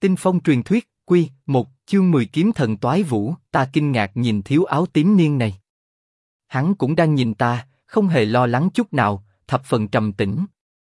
Tinh phong truyền thuyết, Quy 1, chương 10 kiếm thần toái vũ. Ta kinh ngạc nhìn thiếu áo tím niên này. Hắn cũng đang nhìn ta, không hề lo lắng chút nào, thập phần trầm tĩnh.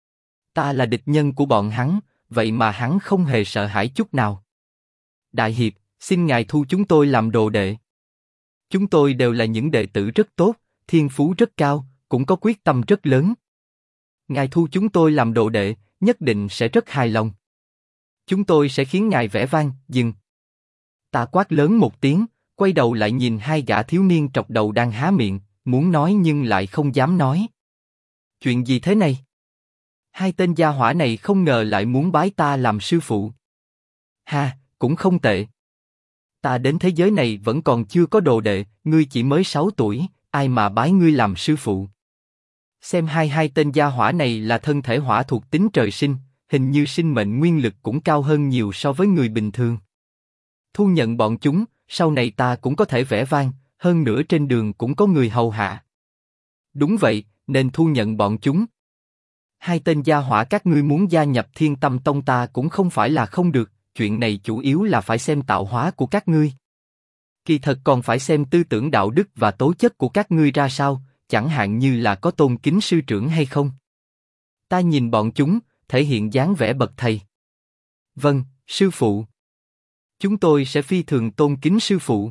Ta là địch nhân của bọn hắn, vậy mà hắn không hề sợ hãi chút nào. Đại hiệp, xin ngài thu chúng tôi làm đồ đệ. Chúng tôi đều là những đệ tử rất tốt, thiên phú rất cao, cũng có quyết tâm rất lớn. Ngài thu chúng tôi làm đồ đệ, nhất định sẽ rất hài lòng. Chúng tôi sẽ khiến ngài vẻ vang. Dừng. Ta quát lớn một tiếng, quay đầu lại nhìn hai gã thiếu niên trọc đầu đang há miệng, muốn nói nhưng lại không dám nói. Chuyện gì thế này? Hai tên gia hỏa này không ngờ lại muốn bái ta làm sư phụ. Ha, cũng không tệ. Ta đến thế giới này vẫn còn chưa có đồ đệ, ngươi chỉ mới 6 tuổi, ai mà bái ngươi làm sư phụ? Xem hai tên gia hỏa này là thân thể hỏa thuộc tính trời sinh, hình như sinh mệnh nguyên lực cũng cao hơn nhiều so với người bình thường. Thu nhận bọn chúng, sau này ta cũng có thể vẻ vang, hơn nữa trên đường cũng có người hầu hạ. Đúng vậy, nên thu nhận bọn chúng. Hai tên gia hỏa các ngươi muốn gia nhập Thiên Tâm Tông ta cũng không phải là không được, chuyện này chủ yếu là phải xem tạo hóa của các ngươi. Kỳ thật còn phải xem tư tưởng đạo đức và tố chất của các ngươi ra sao, chẳng hạn như là có tôn kính sư trưởng hay không. Ta nhìn bọn chúng, thể hiện dáng vẻ bậc thầy. Vâng, sư phụ. Chúng tôi sẽ phi thường tôn kính sư phụ.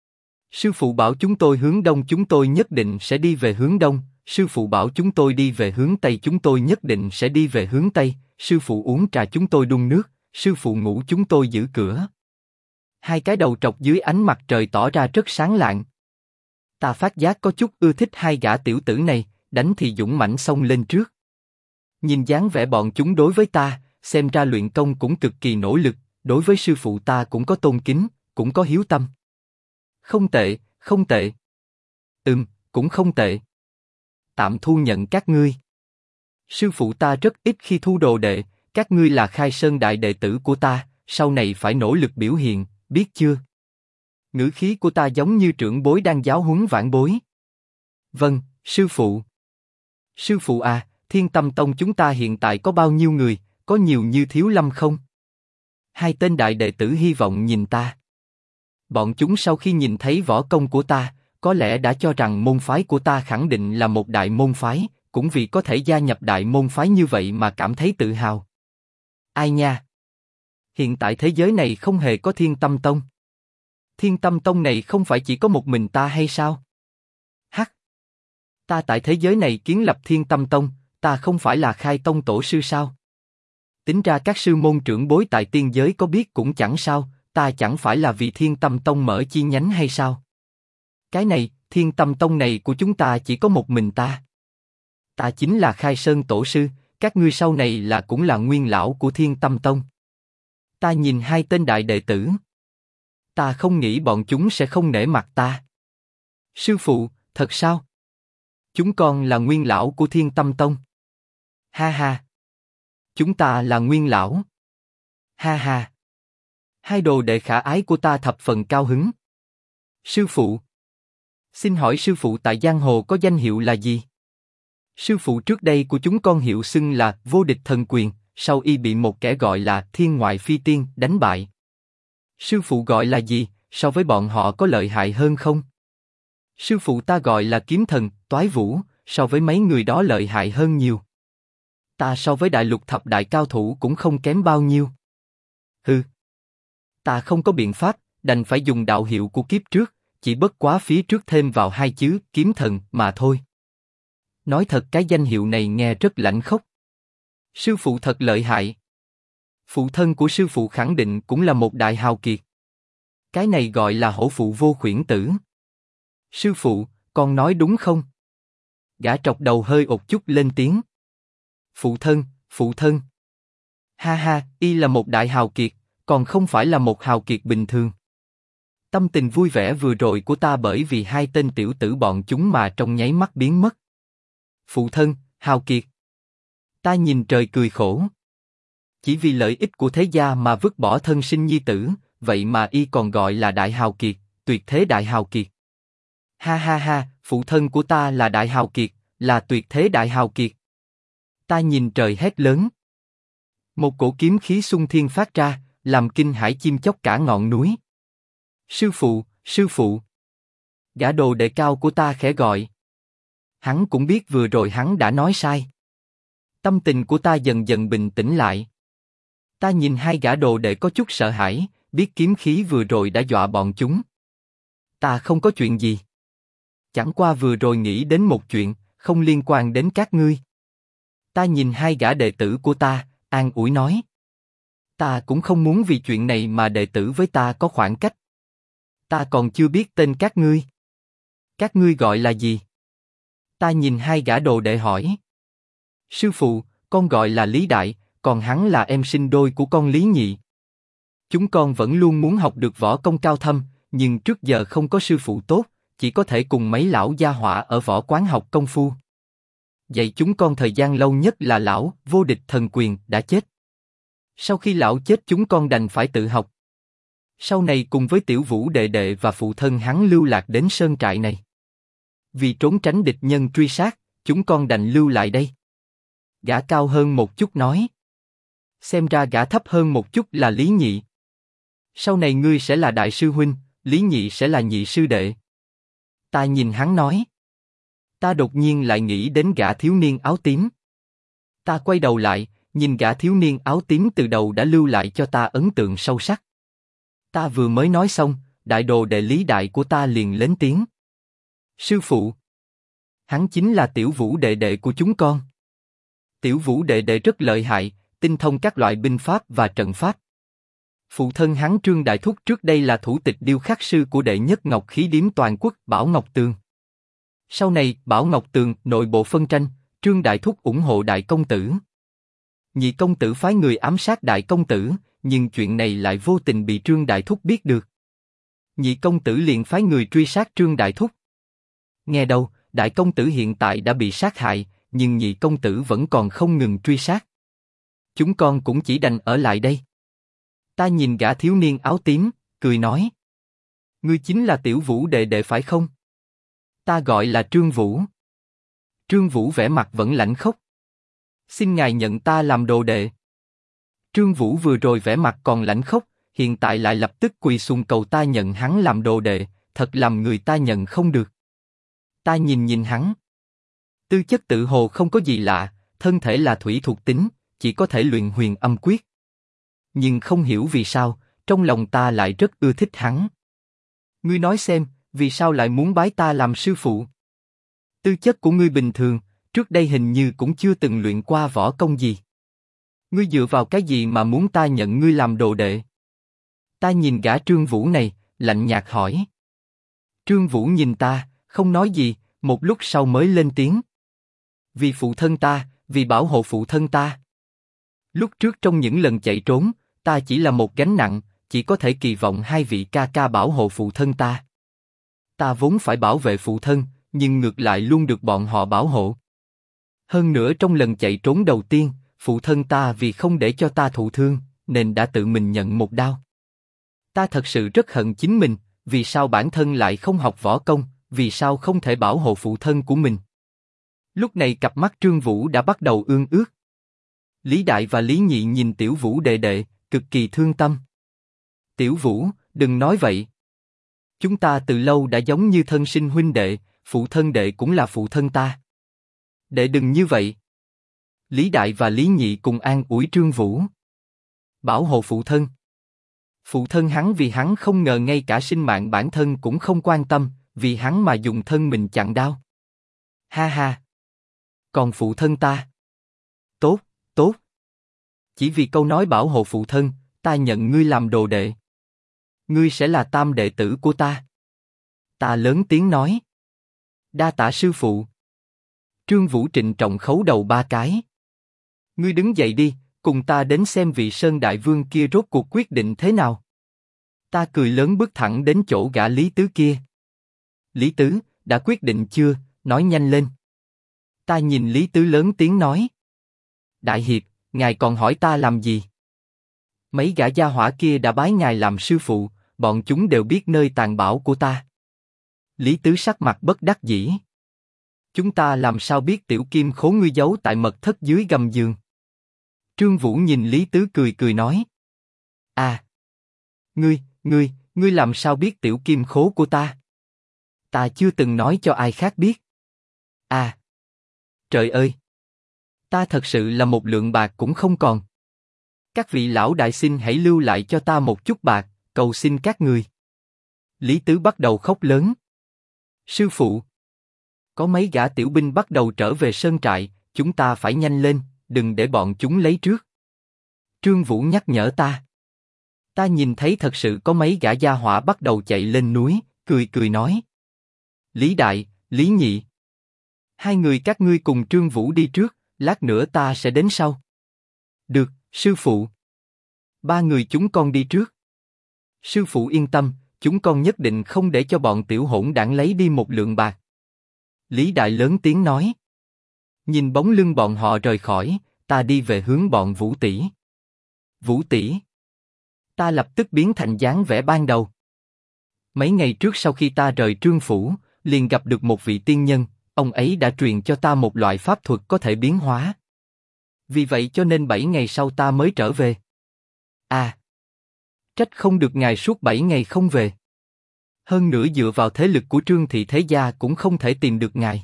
Sư phụ bảo chúng tôi hướng đông, chúng tôi nhất định sẽ đi về hướng đông. Sư phụ bảo chúng tôi đi về hướng tây, chúng tôi nhất định sẽ đi về hướng tây. Sư phụ uống trà, chúng tôi đun nước. Sư phụ ngủ, chúng tôi giữ cửa. Hai cái đầu trọc dưới ánh mặt trời tỏ ra rất sáng lạng. Ta phát giác có chút ưa thích hai gã tiểu tử này, đánh thì dũng mãnh xông lên trước. Nhìn dáng vẻ bọn chúng đối với ta, xem ra luyện công cũng cực kỳ nỗ lực, đối với sư phụ ta cũng có tôn kính, cũng có hiếu tâm. Không tệ, không tệ. Cũng không tệ. Tạm thu nhận các ngươi. Sư phụ ta rất ít khi thu đồ đệ, các ngươi là Khai Sơn đại đệ tử của ta, sau này phải nỗ lực biểu hiện, biết chưa? Ngữ khí của ta giống như trưởng bối đang giáo huấn vãn bối. Vâng, sư phụ. Sư phụ à, Thiên Tâm Tông chúng ta hiện tại có bao nhiêu người, có nhiều như Thiếu Lâm không? Hai tên đại đệ tử hy vọng nhìn ta. Bọn chúng sau khi nhìn thấy võ công của ta, có lẽ đã cho rằng môn phái của ta khẳng định là một đại môn phái, cũng vì có thể gia nhập đại môn phái như vậy mà cảm thấy tự hào. Ai nha? Hiện tại thế giới này không hề có Thiên Tâm Tông. Thiên Tâm Tông này không phải chỉ có một mình ta hay sao? Hắc! Ta tại thế giới này kiến lập Thiên Tâm Tông, ta không phải là Khai Tông tổ sư sao? Tính ra các sư môn trưởng bối tại tiên giới có biết cũng chẳng sao, ta chẳng phải là vì Thiên Tâm Tông mở chi nhánh hay sao? Cái này, Thiên Tâm Tông này của chúng ta chỉ có một mình ta. Ta chính là Khai Sơn tổ sư, các ngươi sau này là cũng là nguyên lão của Thiên Tâm Tông. Ta nhìn hai tên đại đệ tử. Ta không nghĩ bọn chúng sẽ không nể mặt ta. Sư phụ, thật sao? Chúng con là nguyên lão của Thiên Tâm Tông. Ha ha. Chúng ta là nguyên lão. Ha ha. Hai đồ đệ khả ái của ta thập phần cao hứng. Sư phụ. Xin hỏi sư phụ tại giang hồ có danh hiệu là gì? Sư phụ trước đây của chúng con hiệu xưng là Vô Địch Thần Quyền, sau y bị một kẻ gọi là Thiên Ngoại Phi Tiên đánh bại. Sư phụ gọi là gì, so với bọn họ có lợi hại hơn không? Sư phụ ta gọi là Kiếm Thần Toái Vũ, so với mấy người đó lợi hại hơn nhiều. Ta so với đại lục thập đại cao thủ cũng không kém bao nhiêu. Hừ. Ta không có biện pháp, đành phải dùng đạo hiệu của kiếp trước, chỉ bất quá phía trước thêm vào hai chữ Kiếm Thần mà thôi. Nói thật cái danh hiệu này nghe rất lãnh khốc. Sư phụ thật lợi hại. Phụ thân của sư phụ khẳng định cũng là một đại hào kiệt. Cái này gọi là hổ phụ vô khuyển tử. Sư phụ, con nói đúng không? Gã trọc đầu hơi ột chút lên tiếng. Phụ thân, phụ thân. Ha ha, y là một đại hào kiệt, còn không phải là một hào kiệt bình thường. Tâm tình vui vẻ vừa rồi của ta bởi vì hai tên tiểu tử bọn chúng mà trong nháy mắt biến mất. Phụ thân, hào kiệt. Ta nhìn trời cười khổ. Chỉ vì lợi ích của thế gia mà vứt bỏ thân sinh nhi tử, vậy mà y còn gọi là đại hào kiệt, tuyệt thế đại hào kiệt. Ha ha ha, phụ thân của ta là đại hào kiệt, là tuyệt thế đại hào kiệt. Ta nhìn trời hét lớn. Một cổ kiếm khí xung thiên phát ra, làm kinh hãi chim chóc cả ngọn núi. Sư phụ, sư phụ. Gã đồ đệ cao của ta khẽ gọi. Hắn cũng biết vừa rồi hắn đã nói sai. Tâm tình của ta dần dần bình tĩnh lại. Ta nhìn hai gã đồ đệ có chút sợ hãi, biết kiếm khí vừa rồi đã dọa bọn chúng. Ta không có chuyện gì. Chẳng qua vừa rồi nghĩ đến một chuyện, không liên quan đến các ngươi. Ta nhìn hai gã đệ tử của ta, an ủi nói. Ta cũng không muốn vì chuyện này mà đệ tử với ta có khoảng cách. Ta còn chưa biết tên các ngươi. Các ngươi gọi là gì? Ta nhìn hai gã đồ đệ hỏi. Sư phụ, con gọi là Lý Đại, còn hắn là em sinh đôi của con Lý Nhị. Chúng con vẫn luôn muốn học được võ công cao thâm, nhưng trước giờ không có sư phụ tốt, chỉ có thể cùng mấy lão gia hỏa ở võ quán học công phu. Dạy chúng con thời gian lâu nhất là lão Vô Địch Thần Quyền đã chết. Sau khi lão chết chúng con đành phải tự học. Sau này cùng với Tiểu Vũ đệ đệ và phụ thân hắn lưu lạc đến sơn trại này. Vì trốn tránh địch nhân truy sát, chúng con đành lưu lại đây. Gã cao hơn một chút nói. Xem ra gã thấp hơn một chút là Lý Nhị. Sau này ngươi sẽ là đại sư huynh, Lý Nhị sẽ là nhị sư đệ. Ta nhìn hắn nói. Ta đột nhiên lại nghĩ đến gã thiếu niên áo tím. Ta quay đầu lại, nhìn gã thiếu niên áo tím từ đầu đã lưu lại cho ta ấn tượng sâu sắc. Ta vừa mới nói xong, đại đồ đệ Lý Đại của ta liền lên tiếng. Sư phụ. Hắn chính là Tiểu Vũ đệ đệ của chúng con. Tiểu Vũ đệ đệ rất lợi hại, tinh thông các loại binh pháp và trận pháp. Phụ thân hắn Trương Đại Thúc trước đây là thủ tịch điêu khắc sư của đệ nhất Ngọc Khí Điếm toàn quốc Bảo Ngọc Tường. Sau này Bảo Ngọc Tường nội bộ phân tranh, Trương Đại Thúc ủng hộ Đại Công Tử. Nhị Công Tử phái người ám sát Đại Công Tử, nhưng chuyện này lại vô tình bị Trương Đại Thúc biết được. Nhị Công Tử liền phái người truy sát Trương Đại Thúc. Nghe đâu, Đại Công Tử hiện tại đã bị sát hại, nhưng Nhị Công Tử vẫn còn không ngừng truy sát. Chúng con cũng chỉ đành ở lại đây. Ta nhìn gã thiếu niên áo tím, cười nói. Ngươi chính là Tiểu Vũ đệ đệ phải không? Ta gọi là Trương Vũ. Trương Vũ vẻ mặt vẫn lạnh khốc. Xin ngài nhận ta làm đồ đệ. Trương Vũ vừa rồi vẻ mặt còn lạnh khốc, hiện tại lại lập tức quỳ sùng cầu ta nhận hắn làm đồ đệ, thật làm người ta nhận không được. Ta nhìn hắn. Tư chất tự hồ không có gì lạ, thân thể là thủy thuộc tính, chỉ có thể luyện huyền âm quyết. Nhưng không hiểu vì sao, trong lòng ta lại rất ưa thích hắn. Ngươi nói xem, vì sao lại muốn bái ta làm sư phụ? Tư chất của ngươi bình thường, trước đây hình như cũng chưa từng luyện qua võ công gì. Ngươi dựa vào cái gì mà muốn ta nhận ngươi làm đồ đệ? Ta nhìn gã Trương Vũ này, lạnh nhạt hỏi. Trương Vũ nhìn ta, không nói gì, một lúc sau mới lên tiếng. Vì phụ thân ta, vì bảo hộ phụ thân ta. Lúc trước trong những lần chạy trốn, ta chỉ là một gánh nặng, chỉ có thể kỳ vọng hai vị ca ca bảo hộ phụ thân ta. Ta vốn phải bảo vệ phụ thân, nhưng ngược lại luôn được bọn họ bảo hộ. Hơn nữa trong lần chạy trốn đầu tiên, phụ thân ta vì không để cho ta thụ thương, nên đã tự mình nhận một đao. Ta thật sự rất hận chính mình, vì sao bản thân lại không học võ công, vì sao không thể bảo hộ phụ thân của mình. Lúc này cặp mắt Trương Vũ đã bắt đầu ương ướt. Lý Đại và Lý Nhị nhìn Tiểu Vũ đệ đệ, cực kỳ thương tâm. Tiểu Vũ, đừng nói vậy. Chúng ta từ lâu đã giống như thân sinh huynh đệ, phụ thân đệ cũng là phụ thân ta. Đệ đừng như vậy. Lý Đại và Lý Nhị cùng an ủi Trương Vũ. Bảo hộ phụ thân. Phụ thân hắn vì hắn không ngờ ngay cả sinh mạng bản thân cũng không quan tâm, vì hắn mà dùng thân mình chặn đao. Ha ha. Còn phụ thân ta? Tốt, tốt. Chỉ vì câu nói bảo hộ phụ thân, ta nhận ngươi làm đồ đệ. Ngươi sẽ là tam đệ tử của ta. Ta lớn tiếng nói. Đa tạ sư phụ. Trương Vũ trịnh trọng khấu đầu 3 cái. Ngươi đứng dậy đi, cùng ta đến xem vị Sơn Đại Vương kia rốt cuộc quyết định thế nào. Ta cười lớn bước thẳng đến chỗ gã Lý Tứ kia. Lý Tứ, đã quyết định chưa, nói nhanh lên. Ta nhìn Lý Tứ lớn tiếng nói. Đại hiệp, ngài còn hỏi ta làm gì? Mấy gã gia hỏa kia đã bái ngài làm sư phụ, bọn chúng đều biết nơi tàng bảo của ta. Lý Tứ sắc mặt bất đắc dĩ. Chúng ta làm sao biết tiểu kim khố ngươi giấu tại mật thất dưới gầm giường? Trương Vũ nhìn Lý Tứ cười cười nói. À, ngươi làm sao biết tiểu kim khố của ta? Ta chưa từng nói cho ai khác biết. À, trời ơi! Ta thật sự là một lượng bạc cũng không còn. Các vị lão đại xin hãy lưu lại cho ta một chút bạc, cầu xin các người. Lý Tứ bắt đầu khóc lớn. Sư phụ! Có mấy gã tiểu binh bắt đầu trở về sơn trại, chúng ta phải nhanh lên, đừng để bọn chúng lấy trước. Trương Vũ nhắc nhở ta. Ta nhìn thấy thật sự có mấy gã gia hỏa bắt đầu chạy lên núi, cười nói. Lý Đại, Lý Nhị. Hai người các ngươi cùng Trương Vũ đi trước, lát nữa ta sẽ đến sau. Được, sư phụ. Ba người chúng con đi trước. Sư phụ yên tâm, chúng con nhất định không để cho bọn tiểu hỗn đảng lấy đi một lượng bạc. Lý Đại lớn tiếng nói. Nhìn bóng lưng bọn họ rời khỏi, ta đi về hướng bọn Vũ tỷ. Vũ tỷ. Ta lập tức biến thành dáng vẻ ban đầu. Mấy ngày trước sau khi ta rời Trương phủ, liền gặp được một vị tiên nhân, ông ấy đã truyền cho ta một loại pháp thuật có thể biến hóa. Vì vậy cho nên 7 ngày sau ta mới trở về. À, trách không được ngài suốt 7 ngày không về. Hơn nữa dựa vào thế lực của Trương thị thế gia cũng không thể tìm được ngài.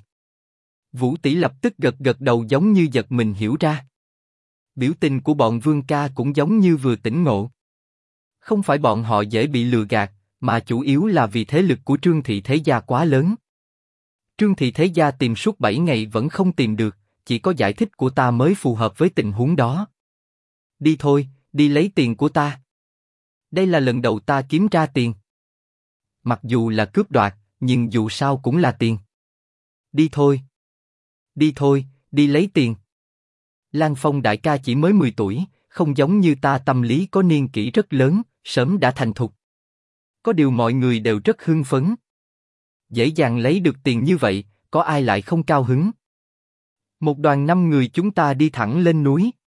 Vũ tỷ lập tức gật đầu giống như giật mình hiểu ra. Biểu tình của bọn Vương ca cũng giống như vừa tỉnh ngộ. Không phải bọn họ dễ bị lừa gạt, mà chủ yếu là vì thế lực của Trương thị thế gia quá lớn. Trương thị thế gia tìm suốt 7 ngày vẫn không tìm được, chỉ có giải thích của ta mới phù hợp với tình huống đó. Đi thôi, đi lấy tiền của ta. Đây là lần đầu ta kiếm ra tiền. Mặc dù là cướp đoạt, nhưng dù sao cũng là tiền. Đi thôi. Đi thôi, đi lấy tiền. Lan Phong đại ca chỉ mới 10 tuổi, không giống như ta tâm lý có niên kỷ rất lớn, sớm đã thành thục. Có điều mọi người đều rất hưng phấn. Dễ dàng lấy được tiền như vậy, có ai lại không cao hứng? Một đoàn 5 người chúng ta đi thẳng lên núi.